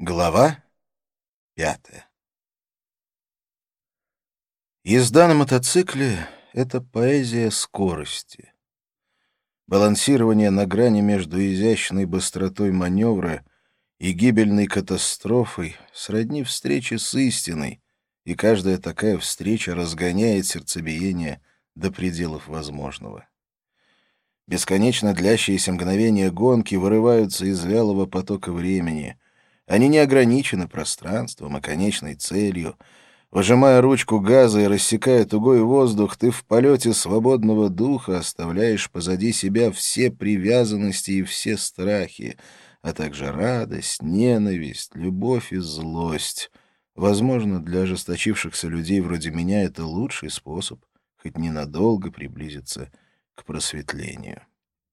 Глава 5. Езда на мотоцикле — это поэзия скорости. Балансирование на грани между изящной быстротой маневра и гибельной катастрофой сродни встрече с истиной, и каждая такая встреча разгоняет сердцебиение до пределов возможного. Бесконечно длящиеся мгновения гонки вырываются из вялого потока времени. Они не ограничены пространством и конечной целью. Выжимая ручку газа и рассекая тугой воздух, ты в полете свободного духа оставляешь позади себя все привязанности и все страхи, а также радость, ненависть, любовь и злость. Возможно, для ожесточившихся людей вроде меня это лучший способ хоть ненадолго приблизиться к просветлению.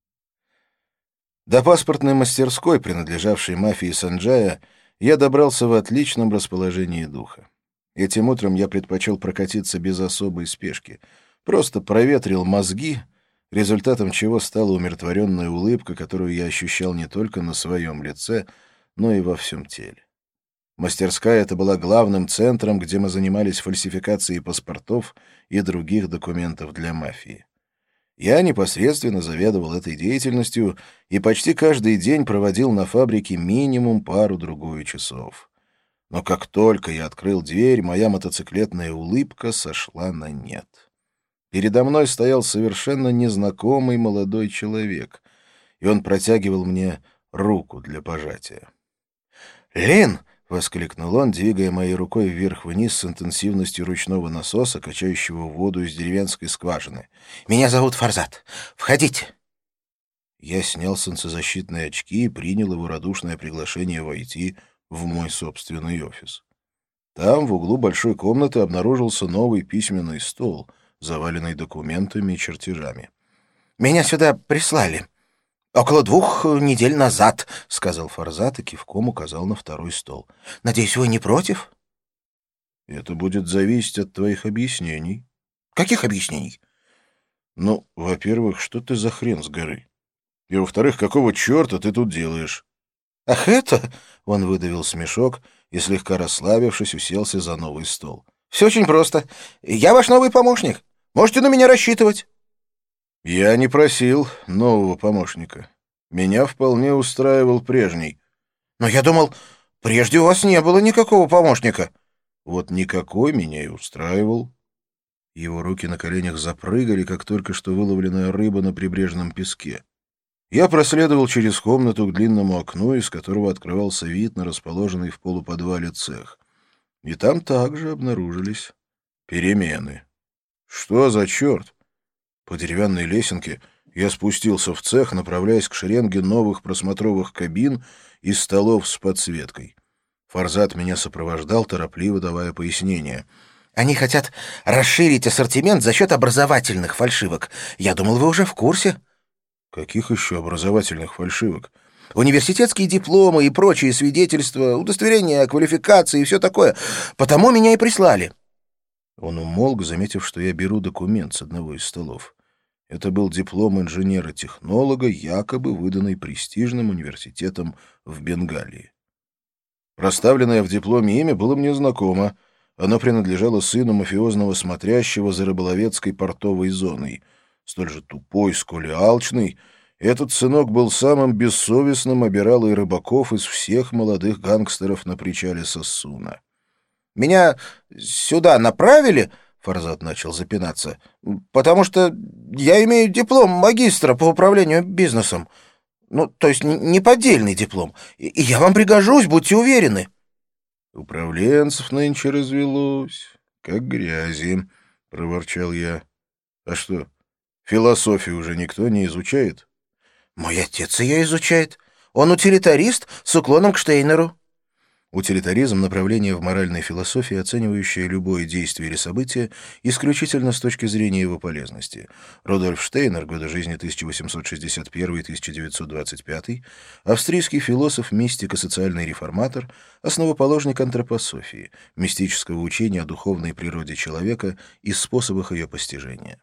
До паспортной мастерской, принадлежавшей мафии Санджая, я добрался в отличном расположении духа. Этим утром я предпочел прокатиться без особой спешки. Просто проветрил мозги, результатом чего стала умиротворенная улыбка, которую я ощущал не только на своем лице, но и во всем теле. Мастерская эта была главным центром, где мы занимались фальсификацией паспортов и других документов для мафии. Я непосредственно заведовал этой деятельностью и почти каждый день проводил на фабрике минимум пару-другую часов. Но как только я открыл дверь, моя мотоциклетная улыбка сошла на нет. Передо мной стоял совершенно незнакомый молодой человек, и он протягивал мне руку для пожатия. «Лин!» — воскликнул он, двигая моей рукой вверх-вниз с интенсивностью ручного насоса, качающего воду из деревенской скважины. «Меня зовут Фарзат. Входите!» Я снял солнцезащитные очки и принял его радушное приглашение войти в мой собственный офис. Там, в углу большой комнаты, обнаружился новый письменный стол, заваленный документами и чертежами. «Меня сюда прислали. Около 2 недель назад», — сказал Фарзат и кивком указал на второй стол. «Надеюсь, вы не против?» «Это будет зависеть от твоих объяснений». «Каких объяснений?» «Ну, во-первых, что ты за хрен с горы? И, во-вторых, какого черта ты тут делаешь?» «Ах, это...» — он выдавил смешок и, слегка расслабившись, уселся за новый стол. «Все очень просто. Я ваш новый помощник. Можете на меня рассчитывать». «Я не просил нового помощника. Меня вполне устраивал прежний». «Но я думал, прежде у вас не было никакого помощника». «Вот никакой меня и устраивал». Его руки на коленях запрыгали, как только что выловленная рыба на прибрежном песке. Я проследовал через комнату к длинному окну, из которого открывался вид на расположенный в полуподвале цех. И там также обнаружились перемены. Что за черт? По деревянной лесенке я спустился в цех, направляясь к шеренге новых просмотровых кабин и столов с подсветкой. Фарзат меня сопровождал, торопливо давая пояснения. «Они хотят расширить ассортимент за счет образовательных фальшивок. Я думал, вы уже в курсе». «Каких еще образовательных фальшивок?» «Университетские дипломы и прочие свидетельства, удостоверения о квалификации и все такое. Потому меня и прислали». Он умолк, заметив, что я беру документ с одного из столов. Это был диплом инженера-технолога, якобы выданный престижным университетом в Бенгалии. Проставленное в дипломе имя было мне знакомо. Оно принадлежало сыну мафиозного смотрящего за рыболовецкой портовой зоной. Столь же тупой, сколь и алчный, этот сынок был самым бессовестным обиралой рыбаков из всех молодых гангстеров на причале Сассуна. «Меня сюда направили?» — Фарзат начал запинаться. «Потому что я имею диплом магистра по управлению бизнесом. Ну, то есть не поддельный диплом. И я вам пригожусь, будьте уверены». «Управленцев нынче развелось, как грязи», — проворчал я. «А что, философию уже никто не изучает?» «Мой отец ее изучает. Он утилитарист с уклоном к Штейнеру». Утилитаризм — направление в моральной философии, оценивающее любое действие или событие исключительно с точки зрения его полезности. Рудольф Штейнер, годы жизни 1861-1925, австрийский философ, мистик и социальный реформатор, основоположник антропософии, мистического учения о духовной природе человека и способах ее постижения.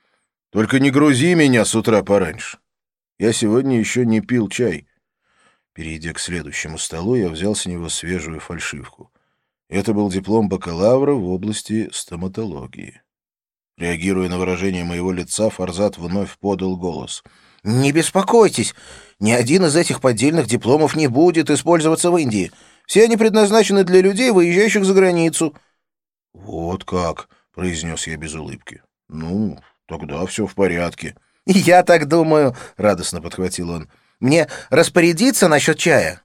«Только не грузи меня с утра пораньше. Я сегодня еще не пил чай». Перейдя к следующему столу, я взял с него свежую фальшивку. Это был диплом бакалавра в области стоматологии. Реагируя на выражение моего лица, Фарзат вновь подал голос. «Не беспокойтесь, ни один из этих поддельных дипломов не будет использоваться в Индии. Все они предназначены для людей, выезжающих за границу». «Вот как», — произнес я без улыбки. «Ну, тогда все в порядке». «Я так думаю», — радостно подхватил он. «Мне распорядиться насчет чая?»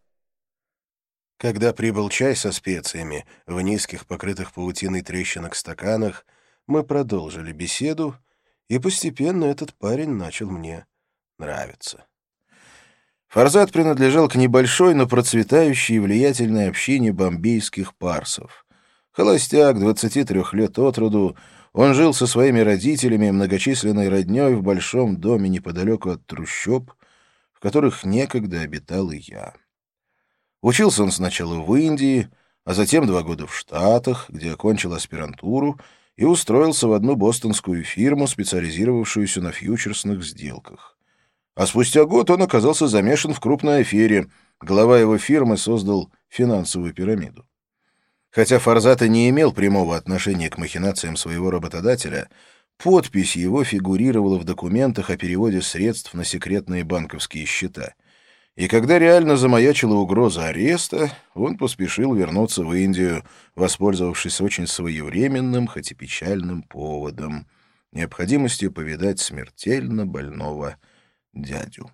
Когда прибыл чай со специями в низких, покрытых паутиной трещинок стаканах, мы продолжили беседу, и постепенно этот парень начал мне нравиться. Фарзат принадлежал к небольшой, но процветающей и влиятельной общине бомбейских парсов. Холостяк, 23 лет от роду, он жил со своими родителями и многочисленной роднёй в большом доме неподалеку от трущоб, в которых некогда обитал и я. Учился он сначала в Индии, а затем 2 года в Штатах, где окончил аспирантуру и устроился в одну бостонскую фирму, специализировавшуюся на фьючерсных сделках. А спустя год он оказался замешан в крупной афере. Глава его фирмы создал финансовую пирамиду. Хотя Фарзат и не имел прямого отношения к махинациям своего работодателя, подпись его фигурировала в документах о переводе средств на секретные банковские счета. И когда реально замаячила угроза ареста, он поспешил вернуться в Индию, воспользовавшись очень своевременным, хоть и печальным поводом — необходимостью повидать смертельно больного дядю.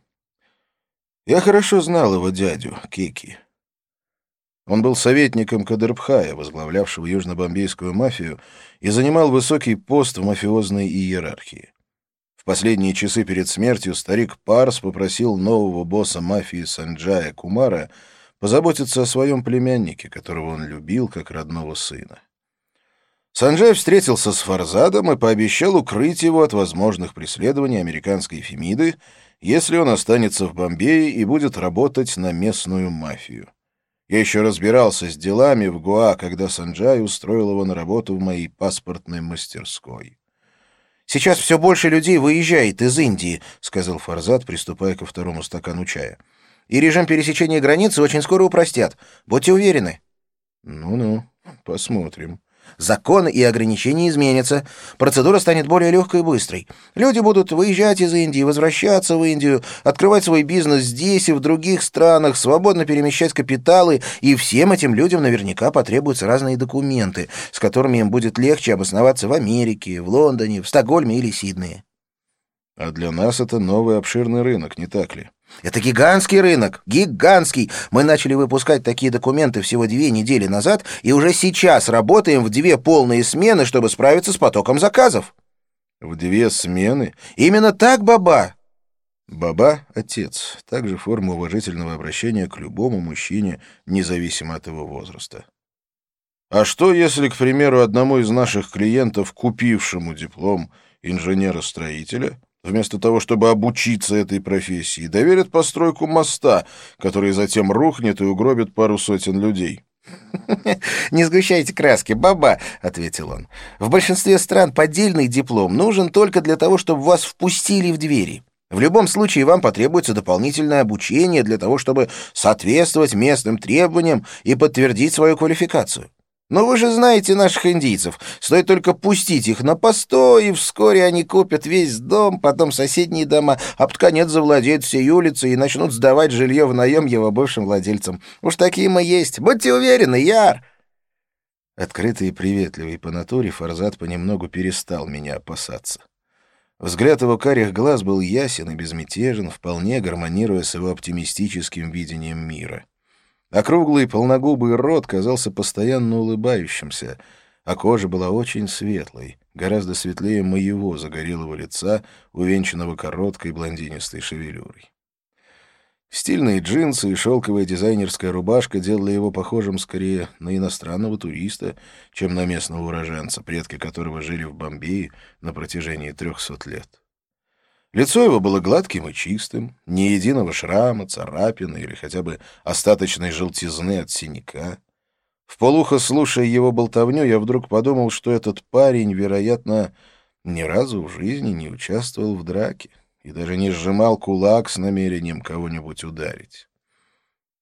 Я хорошо знал его дядю, Кеки. Он был советником Кадырбхая, возглавлявшего южно-бомбейскую мафию, и занимал высокий пост в мафиозной иерархии. В последние часы перед смертью старик Парс попросил нового босса мафии Санджая Кумара позаботиться о своем племяннике, которого он любил как родного сына. Санджай встретился с Фарзадом и пообещал укрыть его от возможных преследований американской Фемиды, если он останется в Бомбее и будет работать на местную мафию. Я еще разбирался с делами в Гоа, когда Санджай устроил его на работу в моей паспортной мастерской. «Сейчас все больше людей выезжает из Индии», — сказал Фарзад, приступая ко второму стакану чая. «И режим пересечения границы очень скоро упростят. Будьте уверены». «Ну-ну, посмотрим». «Законы и ограничения изменятся. Процедура станет более легкой и быстрой. Люди будут выезжать из Индии, возвращаться в Индию, открывать свой бизнес здесь и в других странах, свободно перемещать капиталы, и всем этим людям наверняка потребуются разные документы, с которыми им будет легче обосноваться в Америке, в Лондоне, в Стокгольме или Сиднее». «А для нас это новый обширный рынок, не так ли?» «Это гигантский рынок, гигантский. Мы начали выпускать такие документы всего 2 недели назад, и уже сейчас работаем в 2 полные смены, чтобы справиться с потоком заказов». «В 2 смены?» «Именно так, баба». «Баба» — отец, также форма уважительного обращения к любому мужчине, независимо от его возраста. «А что, если, к примеру, одному из наших клиентов, купившему диплом инженера-строителя, вместо того, чтобы обучиться этой профессии, доверят постройку моста, который затем рухнет и угробит пару сотен людей?» «Не сгущайте краски, баба», — ответил он. «В большинстве стран поддельный диплом нужен только для того, чтобы вас впустили в двери. В любом случае вам потребуется дополнительное обучение для того, чтобы соответствовать местным требованиям и подтвердить свою квалификацию. Но вы же знаете наших индийцев. Стоит только пустить их на постой, и вскоре они купят весь дом, потом соседние дома, а под конец завладеют всей улицей и начнут сдавать жилье в наем его бывшим владельцам. Уж такие мы есть. Будьте уверены, Яр!» Открытый и приветливый по натуре, Фарзат понемногу перестал меня опасаться. Взгляд его карих глаз был ясен и безмятежен, вполне гармонируя с его оптимистическим видением мира. Округлый полногубый рот казался постоянно улыбающимся, а кожа была очень светлой, гораздо светлее моего загорелого лица, увенчанного короткой блондинистой шевелюрой. Стильные джинсы и шелковая дизайнерская рубашка делали его похожим скорее на иностранного туриста, чем на местного уроженца, предки которого жили в Бомбее на протяжении 300 лет. Лицо его было гладким и чистым, ни единого шрама, царапины или хотя бы остаточной желтизны от синяка. Вполухо слушая его болтовню, я вдруг подумал, что этот парень, вероятно, ни разу в жизни не участвовал в драке и даже не сжимал кулак с намерением кого-нибудь ударить.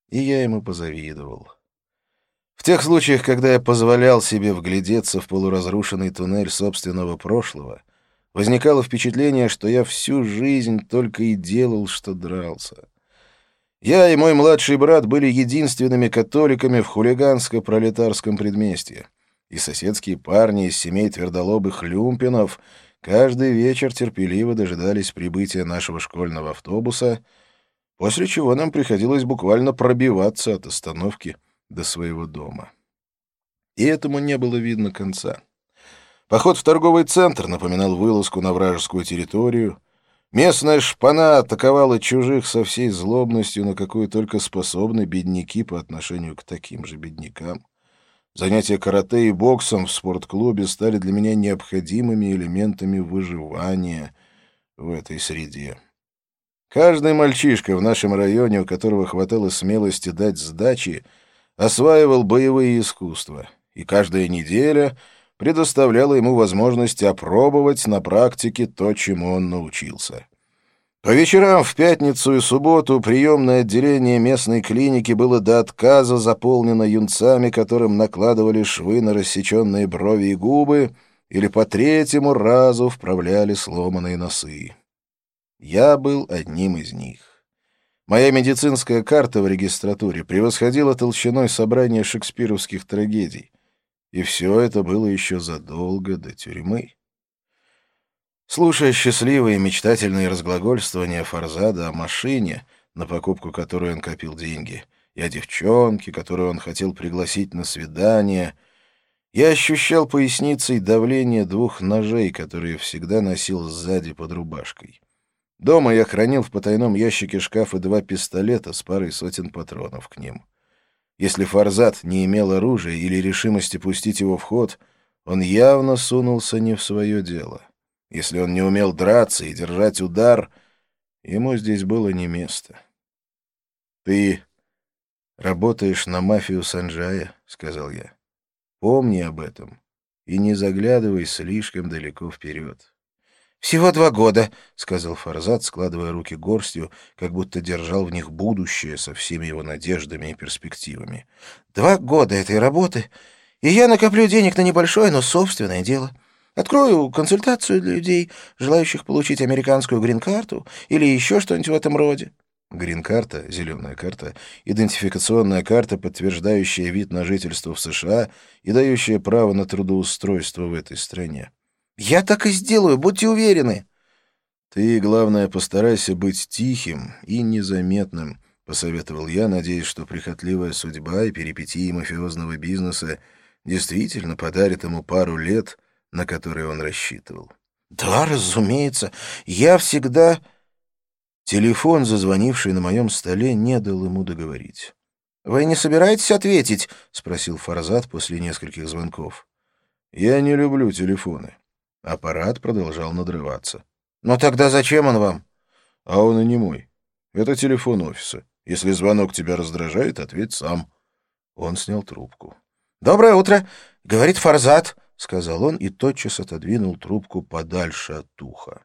И я ему позавидовал. В тех случаях, когда я позволял себе вглядеться в полуразрушенный туннель собственного прошлого, возникало впечатление, что я всю жизнь только и делал, что дрался. Я и мой младший брат были единственными католиками в хулиганско-пролетарском предместье, и соседские парни из семей твердолобых люмпинов каждый вечер терпеливо дожидались прибытия нашего школьного автобуса, после чего нам приходилось буквально пробиваться от остановки до своего дома. И этому не было видно конца. Поход в торговый центр напоминал вылазку на вражескую территорию. Местная шпана атаковала чужих со всей злобностью, на какую только способны бедняки по отношению к таким же беднякам. Занятия карате и боксом в спортклубе стали для меня необходимыми элементами выживания в этой среде. Каждый мальчишка в нашем районе, у которого хватало смелости дать сдачи, осваивал боевые искусства, и каждая неделя предоставляла ему возможность опробовать на практике то, чему он научился. По вечерам в пятницу и субботу приемное отделение местной клиники было до отказа заполнено юнцами, которым накладывали швы на рассеченные брови и губы или по третьему разу вправляли сломанные носы. Я был одним из них. Моя медицинская карта в регистратуре превосходила толщиной собрание шекспировских трагедий. И все это было еще задолго до тюрьмы. Слушая счастливые мечтательные разглагольствования Фарзада о машине, на покупку которой он копил деньги, и о девчонке, которую он хотел пригласить на свидание, я ощущал поясницей давление двух ножей, которые всегда носил сзади под рубашкой. Дома я хранил в потайном ящике шкафа 2 пистолета с парой сотен патронов к ним. Если Фарзад не имел оружия или решимости пустить его в ход, он явно сунулся не в свое дело. Если он не умел драться и держать удар, ему здесь было не место. «Ты работаешь на мафию Санджая», — сказал я. «Помни об этом и не заглядывай слишком далеко вперед». «Всего 2 года», — сказал Фарзад, складывая руки горстью, как будто держал в них будущее со всеми его надеждами и перспективами. 2 года этой работы, и я накоплю денег на небольшое, но собственное дело. Открою консультацию для людей, желающих получить американскую грин-карту или еще что-нибудь в этом роде». Грин-карта, зеленая карта, идентификационная карта, подтверждающая вид на жительство в США и дающая право на трудоустройство в этой стране. «Я так и сделаю, будьте уверены». «Ты, главное, постарайся быть тихим и незаметным», — посоветовал я, надеясь, что прихотливая судьба и перипетии мафиозного бизнеса действительно подарит ему пару лет, на которые он рассчитывал. «Да, разумеется. Я всегда...» Телефон, зазвонивший на моем столе, не дал ему договорить. «Вы не собираетесь ответить?» — спросил Фарзад после нескольких звонков. «Я не люблю телефоны». Аппарат продолжал надрываться. «Но тогда зачем он вам?» «А он и не мой. Это телефон офиса. Если звонок тебя раздражает, ответь сам». Он снял трубку. «Доброе утро, — говорит Фарзад, — сказал он и тотчас отодвинул трубку подальше от уха.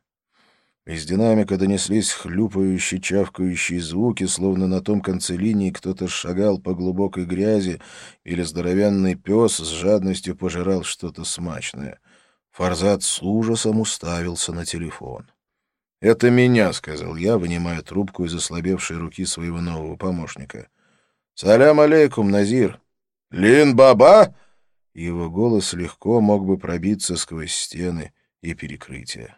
Из динамика донеслись хлюпающие, чавкающие звуки, словно на том конце линии кто-то шагал по глубокой грязи или здоровенный пес с жадностью пожирал что-то смачное. Фарзад с ужасом уставился на телефон. «Это меня», — сказал я, вынимая трубку из ослабевшей руки своего нового помощника. «Салям алейкум, Назир». «Лин-баба?» Его голос легко мог бы пробиться сквозь стены и перекрытия.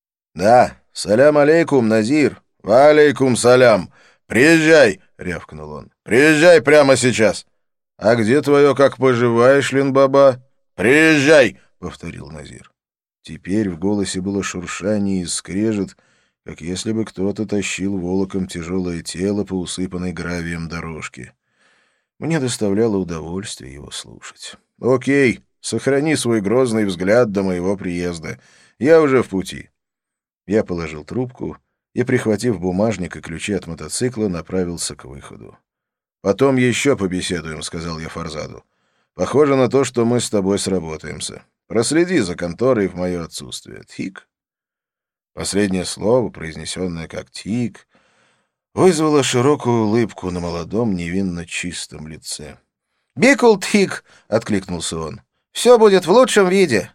«Да, салям алейкум, Назир». «Алейкум салям. Приезжай», — рявкнул он. «Приезжай прямо сейчас». «А где твое «как поживаешь», Лин-баба?» «Приезжай», — повторил Назир. Теперь в голосе было шуршание и скрежет, как если бы кто-то тащил волоком тяжелое тело по усыпанной гравием дорожке. Мне доставляло удовольствие его слушать. «Окей, сохрани свой грозный взгляд до моего приезда. Я уже в пути». Я положил трубку и, прихватив бумажник и ключи от мотоцикла, направился к выходу. «Потом еще побеседуем», — сказал я Фарзаду. «Похоже на то, что мы с тобой сработаемся. Проследи за конторой в мое отсутствие. Тик». Последнее слово, произнесенное как «тик», вызвало широкую улыбку на молодом, невинно чистом лице. «Бикултхик!» — откликнулся он. «Все будет в лучшем виде!»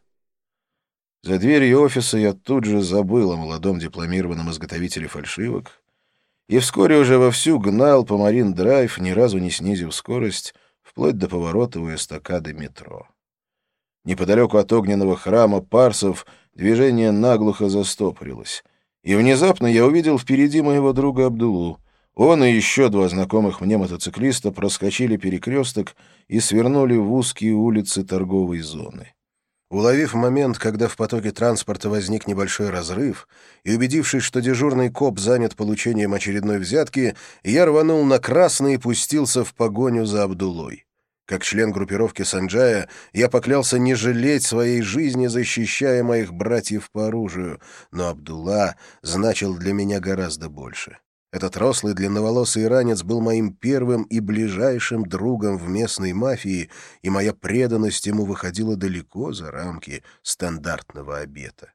За дверью офиса я тут же забыл о молодом дипломированном изготовителе фальшивок и вскоре уже вовсю гнал по Марин-драйв, ни разу не снизив скорость, вплоть до поворота у эстакады метро. Неподалеку от огненного храма парсов движение наглухо застопорилось, и внезапно я увидел впереди моего друга Абдулу. Он и еще два знакомых мне мотоциклиста проскочили перекресток и свернули в узкие улицы торговой зоны. Уловив момент, когда в потоке транспорта возник небольшой разрыв, и убедившись, что дежурный коп занят получением очередной взятки, я рванул на красный и пустился в погоню за Абдулой. Как член группировки Санджая, я поклялся не жалеть своей жизни, защищая моих братьев по оружию, но Абдулла значил для меня гораздо больше. Этот рослый длинноволосый иранец был моим первым и ближайшим другом в местной мафии, и моя преданность ему выходила далеко за рамки стандартного обета.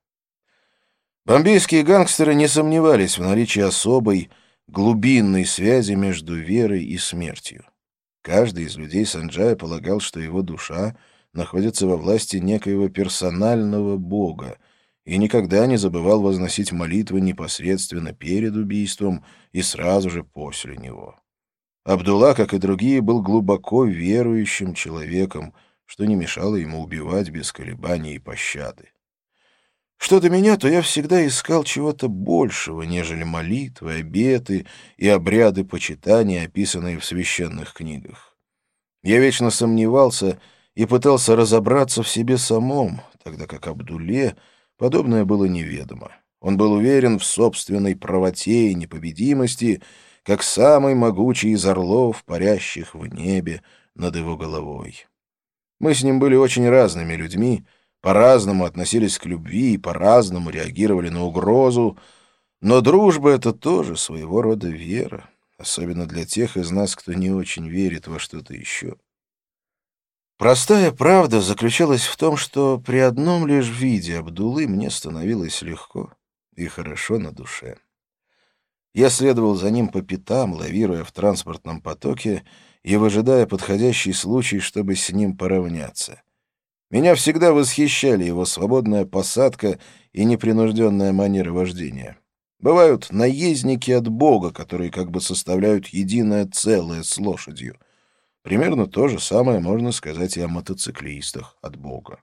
Бомбейские гангстеры не сомневались в наличии особой, глубинной связи между верой и смертью. Каждый из людей Санджая полагал, что его душа находится во власти некоего персонального бога, и никогда не забывал возносить молитвы непосредственно перед убийством и сразу же после него. Абдулла, как и другие, был глубоко верующим человеком, что не мешало ему убивать без колебаний и пощады. Что до меня, то я всегда искал чего-то большего, нежели молитвы, обеты и обряды почитания, описанные в священных книгах. Я вечно сомневался и пытался разобраться в себе самом, тогда как Абдулле подобное было неведомо. Он был уверен в собственной правоте и непобедимости, как самый могучий из орлов, парящих в небе над его головой. Мы с ним были очень разными людьми, по-разному относились к любви и по-разному реагировали на угрозу, но дружба — это тоже своего рода вера, особенно для тех из нас, кто не очень верит во что-то еще. Простая правда заключалась в том, что при одном лишь виде Абдуллы мне становилось легко и хорошо на душе. Я следовал за ним по пятам, лавируя в транспортном потоке и выжидая подходящий случай, чтобы с ним поравняться. Меня всегда восхищали его свободная посадка и непринужденная манера вождения. Бывают наездники от Бога, которые как бы составляют единое целое с лошадью. Примерно то же самое можно сказать и о мотоциклистах от Бога.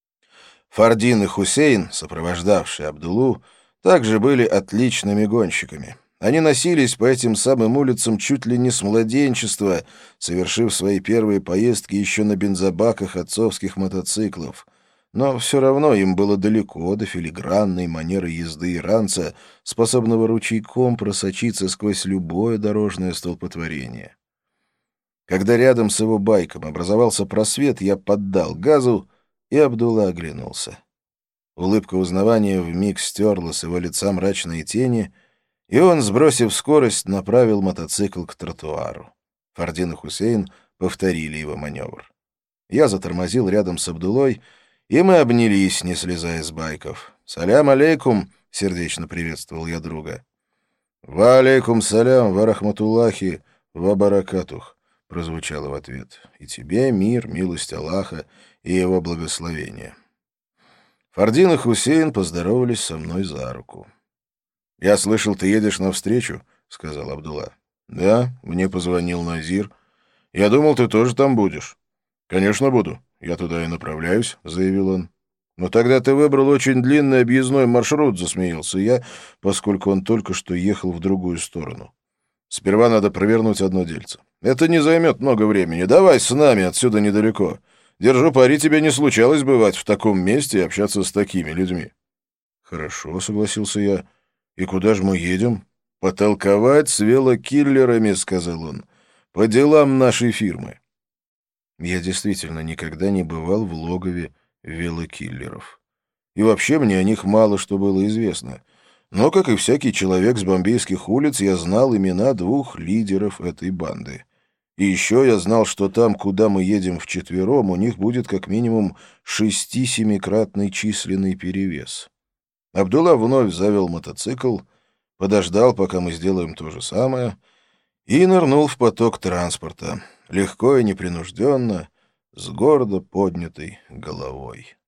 Фардин и Хусейн, сопровождавшие Абдуллу, также были отличными гонщиками. Они носились по этим самым улицам чуть ли не с младенчества, совершив свои первые поездки еще на бензобаках отцовских мотоциклов. Но все равно им было далеко до филигранной манеры езды иранца, способного ручейком просочиться сквозь любое дорожное столпотворение. Когда рядом с его байком образовался просвет, я поддал газу, и Абдулла оглянулся. Улыбка узнавания вмиг стерла с его лица мрачные тени, и он, сбросив скорость, направил мотоцикл к тротуару. Фардин и Хусейн повторили его маневр. Я затормозил рядом с Абдуллой, и мы обнялись, не слезая с байков. «Салям алейкум!» — сердечно приветствовал я друга. «Ва алейкум салям, ва рахматуллахи, ва баракатух!» — прозвучало в ответ. «И тебе мир, милость Аллаха и его благословение». Фардин и Хусейн поздоровались со мной за руку. «Я слышал, ты едешь навстречу», — сказал Абдулла. «Да, мне позвонил Назир. Я думал, ты тоже там будешь». «Конечно, буду. Я туда и направляюсь», — заявил он. «Но тогда ты выбрал очень длинный объездной маршрут», — засмеялся я, поскольку он только что ехал в другую сторону. «Сперва надо провернуть одно дельце. Это не займет много времени. Давай с нами, отсюда недалеко. Держу пари, тебе не случалось бывать в таком месте и общаться с такими людьми». «Хорошо», — согласился я. «И куда же мы едем?» «Потолковать с велокиллерами», — сказал он, — «по делам нашей фирмы». Я действительно никогда не бывал в логове велокиллеров. И вообще мне о них мало что было известно. Но, как и всякий человек с бомбейских улиц, я знал имена двух лидеров этой банды. И еще я знал, что там, куда мы едем вчетвером, у них будет как минимум 6-7-кратный численный перевес. Абдулла вновь завел мотоцикл, подождал, пока мы сделаем то же самое, и нырнул в поток транспорта, легко и непринужденно, с гордо поднятой головой.